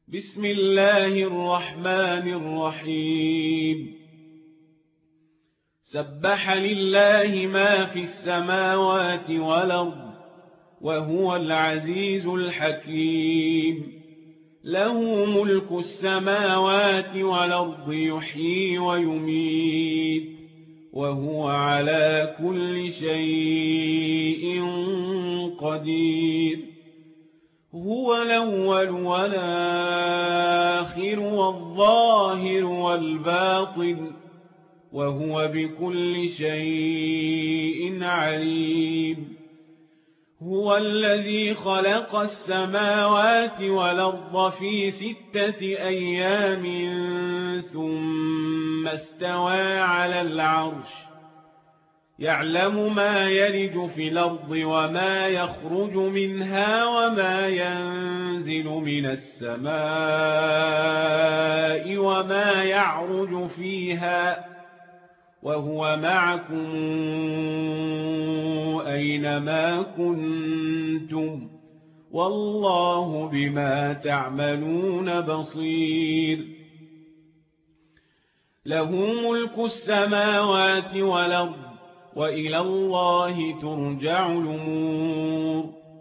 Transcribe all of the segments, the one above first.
بسم الله الرحمن الرحيم سبح لله ما في السماوات والأرض وهو العزيز الحكيم له ملك السماوات والأرض يحيي ويميت وهو على كل شيء قدير هو الأول والآخر والظاهر والباطن وهو بكل شيء عليم هو الذي خلق السماوات والأرض في 6 أيام ثم استوى على العرش يعلم ما يلج في الأرض وما يخرج منها وما ينزل من السماء وما يعرج فيها وهو معكم أينما كنتم والله بما تعملون بصير له ملك السماوات والأرض وإلى الله ترجع الأمور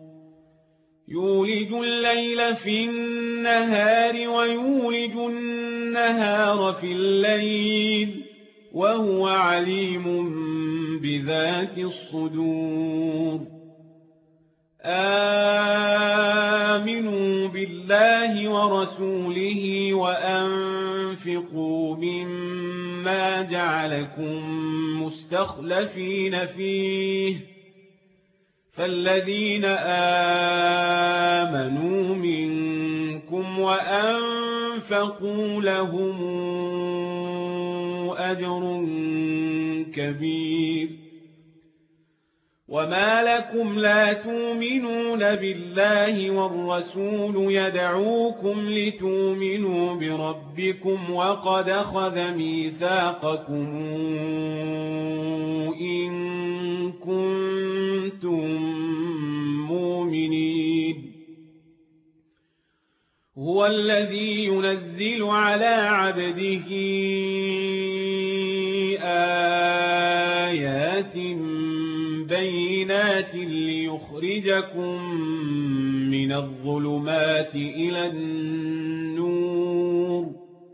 يولج الليل في النهار ويولج النهار في الليل وهو عليم بذات الصدور آمنوا بالله ورسوله وأنفقوا مما جعلكم مستخلفين فيه فالذين آمنوا منكم وأنفقوا لهم أجر كبير وما لكم لا تؤمنون بالله والرسول يدعوكم لتؤمنوا بربكم وقد أخذ ميثاقكم إن كنتم مؤمنين هو الذي ينزل على عبده آيات بينات ليخرجكم من الظلمات إلى النور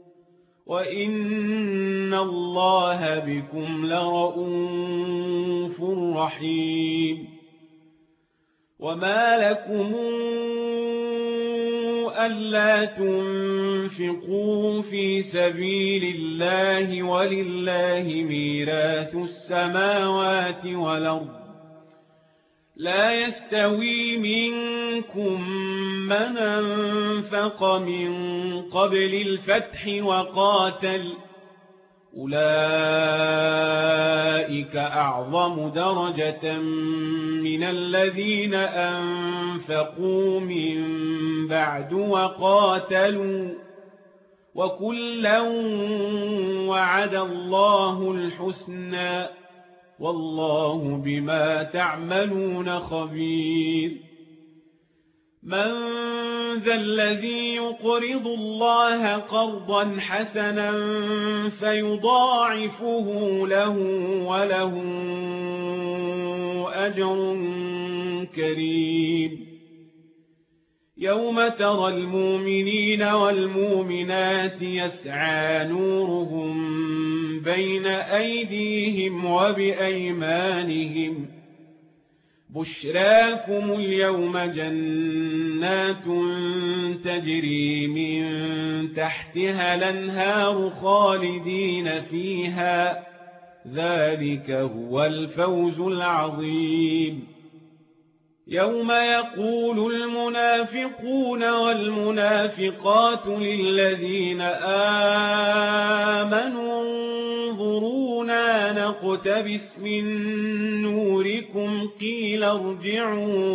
وإن الله بكم لرءوف رحيم وما لكم ألا تنفقوا في سبيل الله ولله ميراث السماوات والأرض لا يستوي منكم من أنفق من قبل الفتح وقاتل أولئك أعظم درجة من الذين أنفقوا من بعد وقاتلوا وكلا وعد الله الحسنى والله بما تعملون خبير من ذا الذي يقرض الله قرضا حسنا فيضاعفه له وله أجر كريم يوم ترى المؤمنين والمؤمنات يسعى نورهم بين أيديهم وبأيمانهم بشراكم اليوم جنات تجري من تحتها الأنهار خالدين فيها ذلك هو الفوز العظيم يوم يقول المنافقون والمنافقات للذين آمنوا انظرونا نقتبس من نوركم قيل ارجعوا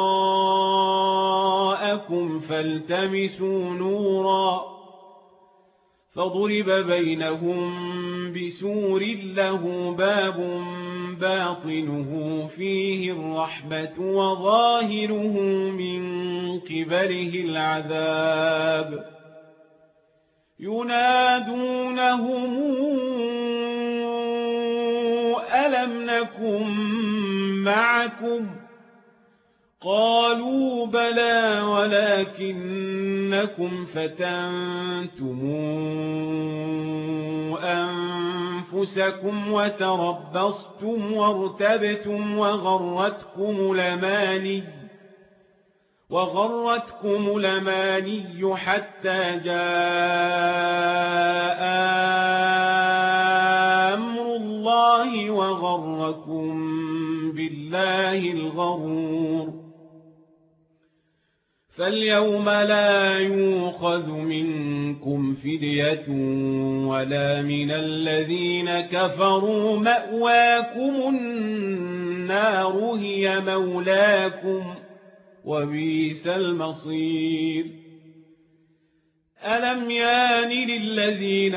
وراءكم فالتمسوا نورا فضرب بينهم بسور له باب باطنه فيه الرحمة وظاهره من قبله العذاب ينادونهم ألم نكن معكم قالوا بلى ولكنكم فتنتم أنفسكم وتربصتم وارتبتم وغرتكم الأماني حتى جاء أمر الله وغركم بالله الغرور فاليوم لا يؤخذ منكم فدية ولا من الذين كفروا مأواكم النار هي مولاكم وبئس المصير ألم يان للذين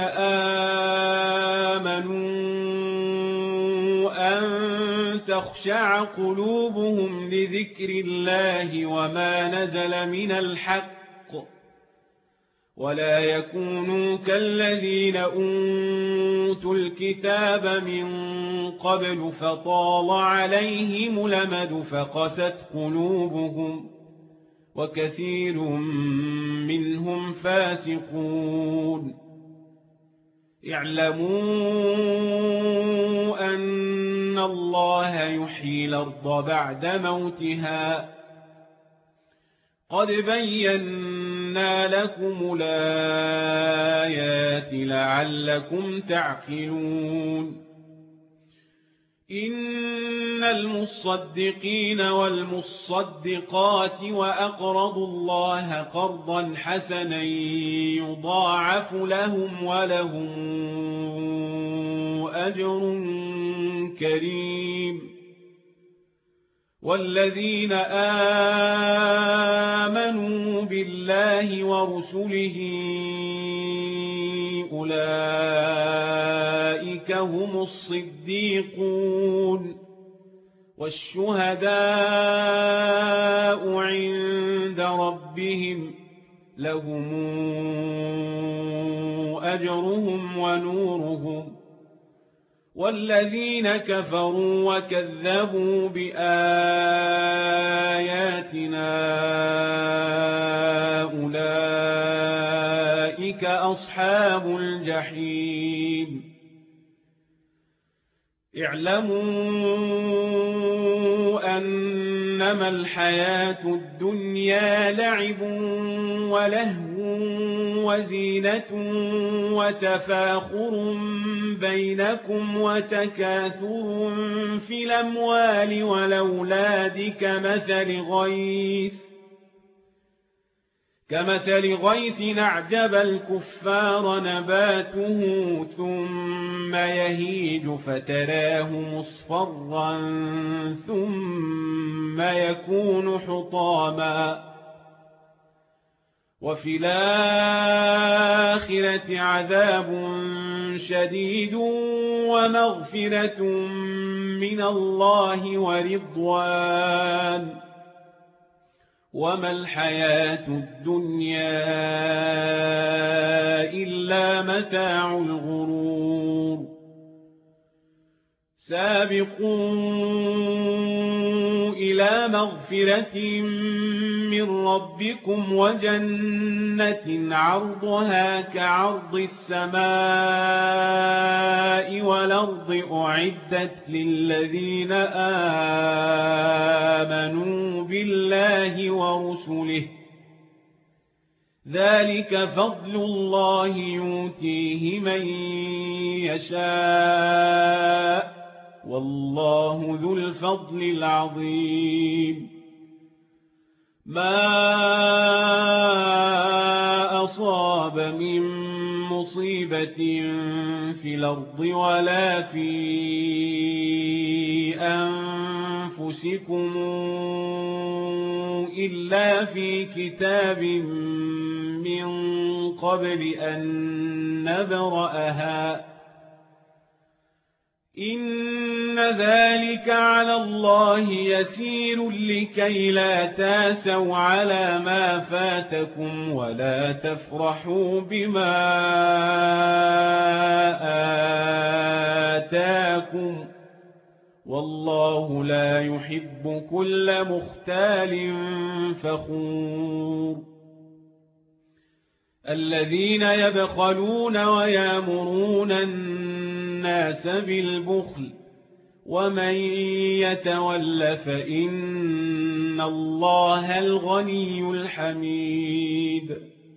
آمنوا أن تخشع قلوبهم لذكر الله وما نزل من الحق ولا يكونوا كالذين أوتوا الكتاب من قبل فطال عليهم الأمد فقست قلوبهم وكثير منهم فاسقون اعلموا أن الله يحيي الأرض بعد موتها قد بينا لكم الآيات لعلكم تعقلون إن المصدقين والمصدقات وأقرضوا الله قرضا حسنا يضاعف لهم ولهم أجر كريم والذين آمنوا بالله ورسله أولئك هم الصديقون والشهداء عند ربهم لهم أجرهم ونورهم والذين كفروا وكذبوا بآياتنا أولئك أصحاب الجحيم اعلموا أنما الحياة الدنيا لعب ولهو وزينة وتفاخر بينكم وتكاثر في الأموال والأولاد كمثل غيث أعجب الكفار نباته ثم يهيج فتراه مصفرا ثم يكون حطاما وفي الآخرة عذاب شديد ومغفرة من الله ورضوان وما الحياة الدنيا إلا متاع الغرور سابقوا إلى مغفرة من ربكم وجنة عرضها كعرض السماء والأرض أعدت للذين آمنوا بالله ورسله ذلك فضل الله يؤتيه من يشاء والله ذو الفضل العظيم ما أصاب من مصيبة في الأرض ولا في أنفسكم إلا في كتاب من قبل أن نبرأها إن ذلك على الله يسير لكي لا تاسوا على ما فاتكم ولا تفرحوا بما آتاكم والله لا يحب كل مختال فخور الذين يبخلون ويامرون الناس بالبخل ومن يتول فإن الله الغني الحميد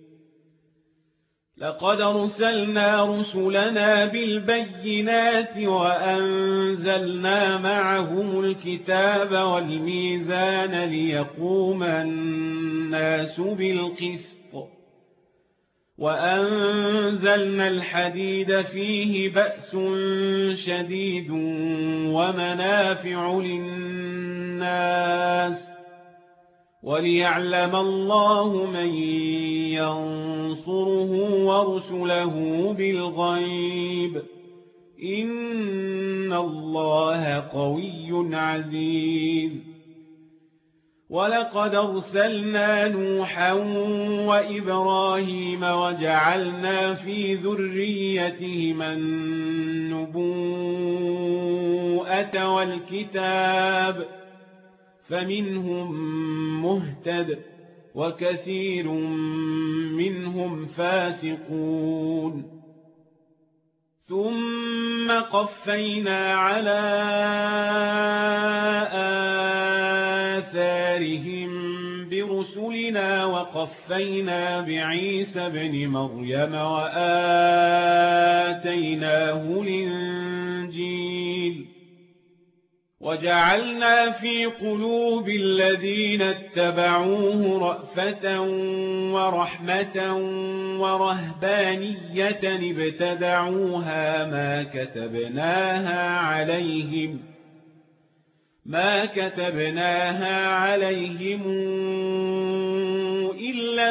لقد أرسلنا رسلنا بالبينات وأنزلنا معهم الكتاب والميزان ليقوم الناس بالقسط وأنزلنا الحديد فيه بأس شديد ومنافع للناس وليعلم الله من ينصره ورسله بالغيب إن الله قوي عزيز ولقد أرسلنا نوحا وإبراهيم وجعلنا في ذريتهما النبوءة والكتاب فمنهم مهتد وكثير منهم فاسقون ثم قفينا على آثارهم برسلنا وقفينا بعيسى ابن مريم وآتيناه الإنجيل وجعلنا في قلوب الذين اتبعوه رأفة ورحمة ورهبانية ابتدعوها ما كتبناها عليهم إلا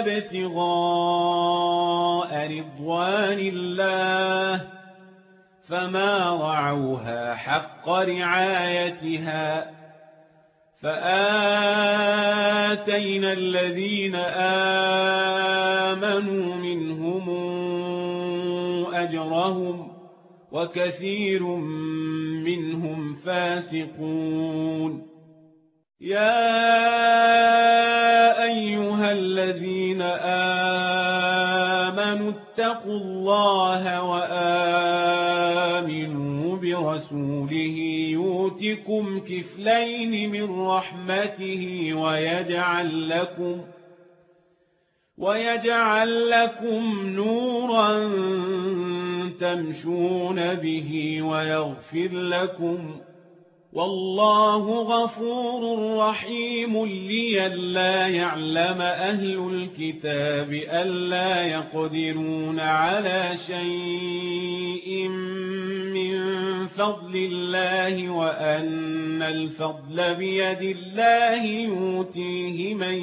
ابتغاء رضوان الله فما رعوها حق رعايتها فآتينا الذين آمنوا منهم أجرهم وكثير منهم فاسقون يا أيها الذين آمنوا اتقوا الله وآمنوا برسوله يؤتكم كفلين من رحمته ويجعل لكم نورا تمشون به ويغفر لكم والله غفور رحيم لئلا يعلم أهل الكتاب ألا يقدرون على شيء من فضل الله وأن الفضل بيد الله يؤتيه من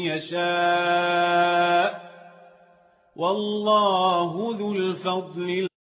يشاء والله ذو الفضل